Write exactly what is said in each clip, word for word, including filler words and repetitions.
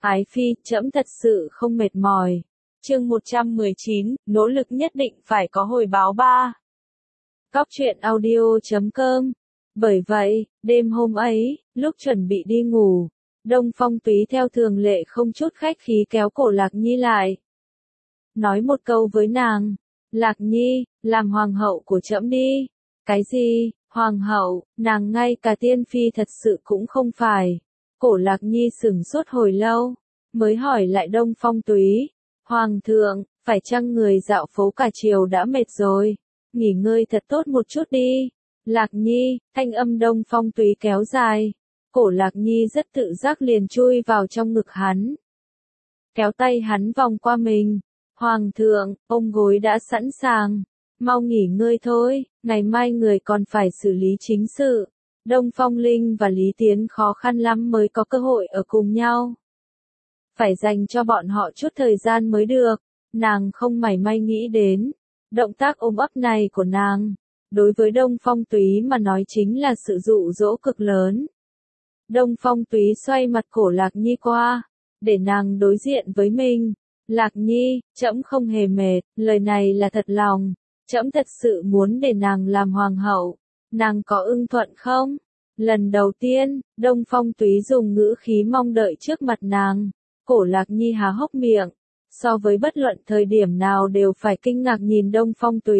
Ái phi, trẫm thật sự không mệt mỏi. Chương một trăm mười chín, nỗ lực nhất định phải có hồi báo ba. Cóc truyện audio chấm com. Bởi vậy, đêm hôm ấy, lúc chuẩn bị đi ngủ, Đông Phong Túy theo thường lệ không chút khách khí kéo cổ Lạc Nhi lại. Nói một câu với nàng, Lạc Nhi, làm hoàng hậu của trẫm đi. Cái gì, hoàng hậu, nàng ngay cả tiên phi thật sự cũng không phải. Cổ Lạc Nhi sửng sốt hồi lâu, mới hỏi lại Đông Phong Túy. Hoàng thượng, phải chăng người dạo phố cả chiều đã mệt rồi? Nghỉ ngơi thật tốt một chút đi. Lạc Nhi, thanh âm Đông Phong Túy kéo dài. Cổ Lạc Nhi rất tự giác liền chui vào trong ngực hắn. Kéo tay hắn vòng qua mình. Hoàng thượng, ôm gối đã sẵn sàng. Mau nghỉ ngơi thôi, ngày mai người còn phải xử lý chính sự. Đông Phong Linh và Lý Tiến khó khăn lắm mới có cơ hội ở cùng nhau. Phải dành cho bọn họ chút thời gian mới được. Nàng không mảy may nghĩ đến. Động tác ôm ấp này của nàng, đối với Đông Phong Túy mà nói chính là sự dụ dỗ cực lớn. Đông Phong Túy xoay mặt cổ Lạc Nhi qua, để nàng đối diện với mình. Lạc Nhi, trẫm không hề mệt, lời này là thật lòng. Trẫm thật sự muốn để nàng làm hoàng hậu. Nàng có ưng thuận không? Lần đầu tiên, Đông Phong Túy dùng ngữ khí mong đợi trước mặt nàng. Cổ Lạc Nhi há hốc miệng. So với bất luận thời điểm nào đều phải kinh ngạc nhìn Đông Phong Túy.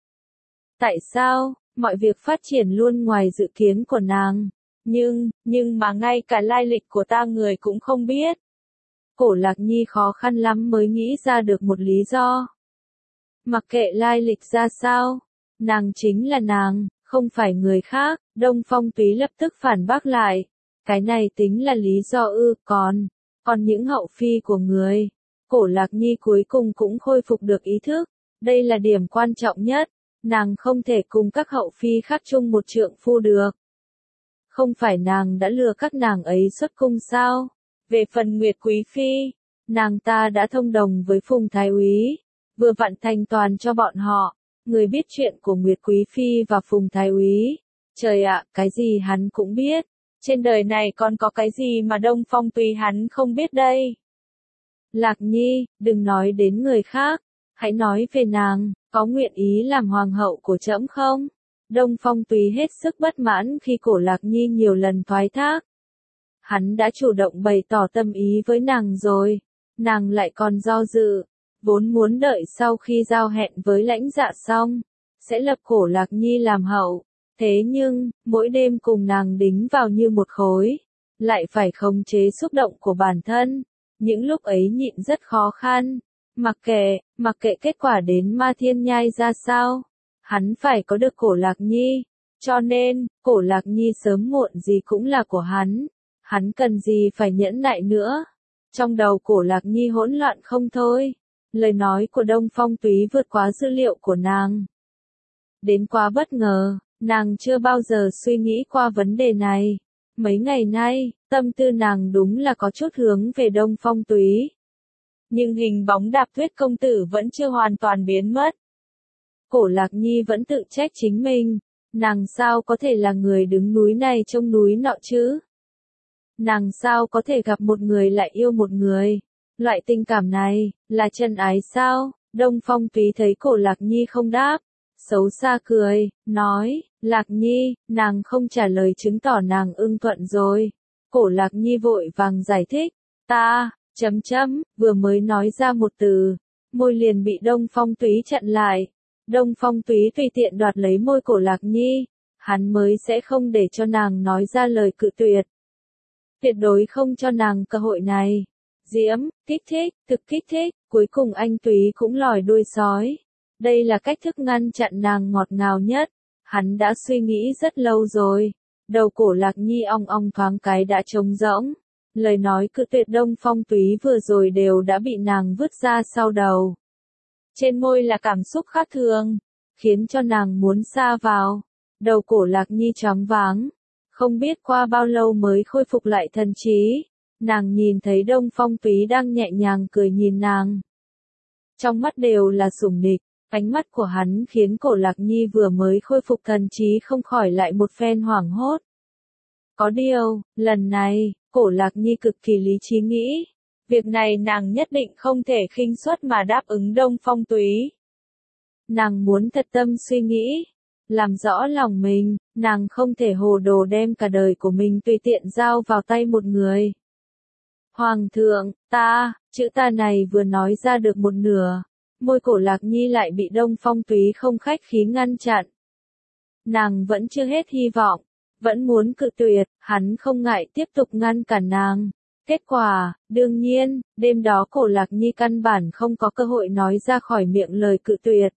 Tại sao, mọi việc phát triển luôn ngoài dự kiến của nàng? Nhưng, nhưng mà ngay cả lai lịch của ta người cũng không biết. Cổ Lạc Nhi khó khăn lắm mới nghĩ ra được một lý do. Mặc kệ lai lịch ra sao, nàng chính là nàng, không phải người khác. Đông Phong Túy lập tức phản bác lại. Cái này tính là lý do ư, còn, còn những hậu phi của người. Cổ Lạc Nhi cuối cùng cũng khôi phục được ý thức. Đây là điểm quan trọng nhất. Nàng không thể cùng các hậu phi khác chung một trượng phu được. Không phải nàng đã lừa các nàng ấy xuất cung sao? Về phần Nguyệt Quý Phi, nàng ta đã thông đồng với Phùng Thái Úy, vừa vặn thành toàn cho bọn họ. Người biết chuyện của Nguyệt Quý Phi và Phùng Thái Úy. Trời ạ, cái gì hắn cũng biết. Trên đời này còn có cái gì mà Đông Phong Túy hắn không biết đây? Lạc Nhi, đừng nói đến người khác, hãy nói về nàng, có nguyện ý làm hoàng hậu của trẫm không? Đông Phong Túy hết sức bất mãn khi cổ Lạc Nhi nhiều lần thoái thác. Hắn đã chủ động bày tỏ tâm ý với nàng rồi, nàng lại còn do dự, vốn muốn đợi sau khi giao hẹn với Lãnh Dạ xong, sẽ lập cổ Lạc Nhi làm hậu. Thế nhưng, mỗi đêm cùng nàng đính vào như một khối, lại phải khống chế xúc động của bản thân. Những lúc ấy nhịn rất khó khăn. Mặc kệ, mặc kệ kết quả đến Ma Thiên Nhai ra sao, hắn phải có được cổ Lạc Nhi. Cho nên, cổ Lạc Nhi sớm muộn gì cũng là của hắn. Hắn cần gì phải nhẫn nại nữa. Trong đầu cổ Lạc Nhi hỗn loạn không thôi. Lời nói của Đông Phong Túy vượt quá dữ liệu của nàng. Đến quá bất ngờ, nàng chưa bao giờ suy nghĩ qua vấn đề này. Mấy ngày nay, tâm tư nàng đúng là có chút hướng về Đông Phong Túy. Nhưng hình bóng Đạp Tuyết công tử vẫn chưa hoàn toàn biến mất. Cổ Lạc Nhi vẫn tự trách chính mình. Nàng sao có thể là người đứng núi này trông núi nọ chứ? Nàng sao có thể gặp một người lại yêu một người? Loại tình cảm này, là chân ái sao? Đông Phong Túy thấy cổ Lạc Nhi không đáp. Xấu xa cười, nói, Lạc Nhi, nàng không trả lời chứng tỏ nàng ưng thuận rồi. Cổ Lạc Nhi vội vàng giải thích, ta, chấm chấm, vừa mới nói ra một từ, môi liền bị Đông Phong Túy chặn lại. Đông Phong Túy tùy tiện đoạt lấy môi cổ Lạc Nhi, hắn mới sẽ không để cho nàng nói ra lời cự tuyệt. Tuyệt đối không cho nàng cơ hội này. Diễm, kích thích, thực kích thích, cuối cùng anh Túy cũng lòi đuôi sói. Đây là cách thức ngăn chặn nàng ngọt ngào nhất. Hắn đã suy nghĩ rất lâu rồi. Đầu cổ Lạc Nhi ong ong thoáng cái đã trống rỗng. Lời nói cự tuyệt Đông Phong Túy vừa rồi đều đã bị nàng vứt ra sau đầu. Trên môi là cảm xúc khác thường, khiến cho nàng muốn sa vào. Đầu cổ Lạc Nhi choáng váng. Không biết qua bao lâu mới khôi phục lại thần trí. Nàng nhìn thấy Đông Phong Túy đang nhẹ nhàng cười nhìn nàng. Trong mắt đều là sủng nịch. Ánh mắt của hắn khiến cổ Lạc Nhi vừa mới khôi phục thần trí không khỏi lại một phen hoảng hốt. Có điều, lần này, cổ Lạc Nhi cực kỳ lý trí nghĩ, Việc này nàng nhất định không thể khinh suất mà đáp ứng Đông Phong Túy. Nàng muốn thật tâm suy nghĩ, làm rõ lòng mình, nàng không thể hồ đồ đem cả đời của mình tùy tiện giao vào tay một người. Hoàng thượng, ta, chữ ta này vừa nói ra được một nửa, môi Cổ Lạc Nhi lại bị Đông Phong Túy không khách khí ngăn chặn. Nàng vẫn chưa hết hy vọng, vẫn muốn cự tuyệt, hắn không ngại tiếp tục ngăn cản nàng. Kết quả, đương nhiên, đêm đó Cổ Lạc Nhi căn bản không có cơ hội nói ra khỏi miệng lời cự tuyệt.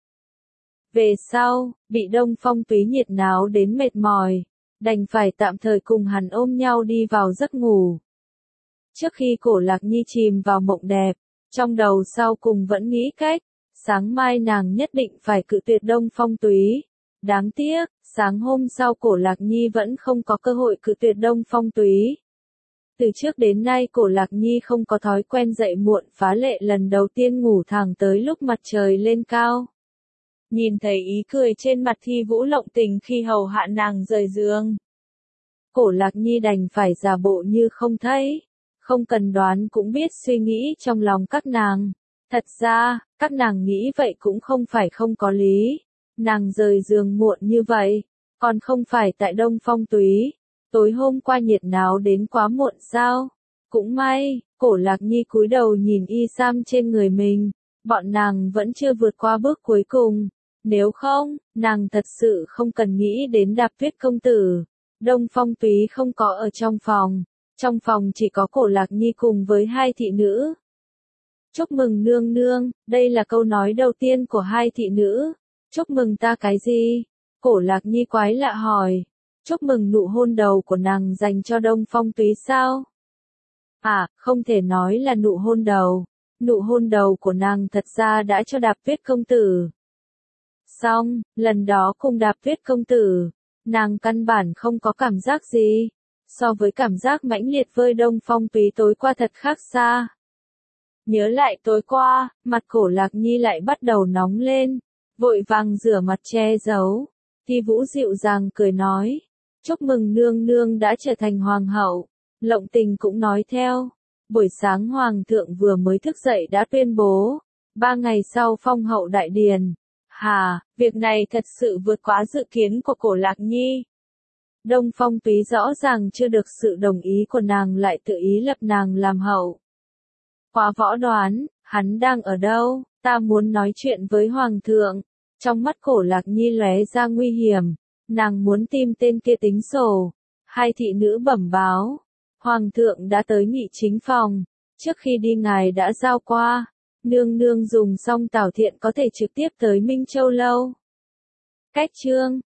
Về sau, bị Đông Phong Túy nhiệt náo đến mệt mỏi, đành phải tạm thời cùng hắn ôm nhau đi vào giấc ngủ. Trước khi Cổ Lạc Nhi chìm vào mộng đẹp, trong đầu sau cùng vẫn nghĩ cách, sáng mai nàng nhất định phải cự tuyệt Đông Phong Túy. Đáng tiếc, sáng hôm sau Cổ Lạc Nhi vẫn không có cơ hội cự tuyệt Đông Phong Túy. Từ trước đến nay Cổ Lạc Nhi không có thói quen dậy muộn, phá lệ lần đầu tiên ngủ thẳng tới lúc mặt trời lên cao. Nhìn thấy ý cười trên mặt Thi Vũ Lộng Tình khi hầu hạ nàng rời giường, Cổ Lạc Nhi đành phải giả bộ như không thấy, không cần đoán cũng biết suy nghĩ trong lòng các nàng. Thật ra, các nàng nghĩ vậy cũng không phải không có lý. Nàng rời giường muộn như vậy, còn không phải tại Đông Phong Túy. Tối hôm qua nhiệt náo đến quá muộn sao? Cũng may, Cổ Lạc Nhi cúi đầu nhìn y sam trên người mình, bọn nàng vẫn chưa vượt qua bước cuối cùng. Nếu không, nàng thật sự không cần nghĩ đến Đạp Tuyết công tử. Đông Phong Túy không có ở trong phòng, trong phòng chỉ có Cổ Lạc Nhi cùng với hai thị nữ. Chúc mừng nương nương, đây là câu nói đầu tiên của hai thị nữ. Chúc mừng ta cái gì? Cổ Lạc Nhi quái lạ hỏi. Chúc mừng nụ hôn đầu của nàng dành cho Đông Phong Túy sao? À, không thể nói là nụ hôn đầu. Nụ hôn đầu của nàng thật ra đã cho Đạp Tuyết công tử. Xong, lần đó cùng Đạp Tuyết công tử, nàng căn bản không có cảm giác gì. So với cảm giác mãnh liệt với Đông Phong Túy tối qua thật khác xa. Nhớ lại tối qua, mặt Cổ Lạc Nhi lại bắt đầu nóng lên, vội vàng rửa mặt che giấu. Thi Vũ dịu dàng cười nói, chúc mừng nương nương đã trở thành hoàng hậu. Lộng Tình cũng nói theo, buổi sáng hoàng thượng vừa mới thức dậy đã tuyên bố, ba ngày sau phong hậu đại điền. Hà, việc này thật sự vượt quá dự kiến của Cổ Lạc Nhi. Đông Phong Túy rõ ràng chưa được sự đồng ý của nàng lại tự ý lập nàng làm hậu. Quá võ đoán, hắn đang ở đâu? Ta muốn nói chuyện với hoàng thượng. Trong mắt Cổ Lạc Nhi lóe ra nguy hiểm, nàng muốn tìm tên kia tính sổ. Hai thị nữ bẩm báo, hoàng thượng đã tới nghị chính phòng, trước khi đi ngài đã giao qua, nương nương dùng xong tảo thiện có thể trực tiếp tới Minh Châu lâu. Cách chương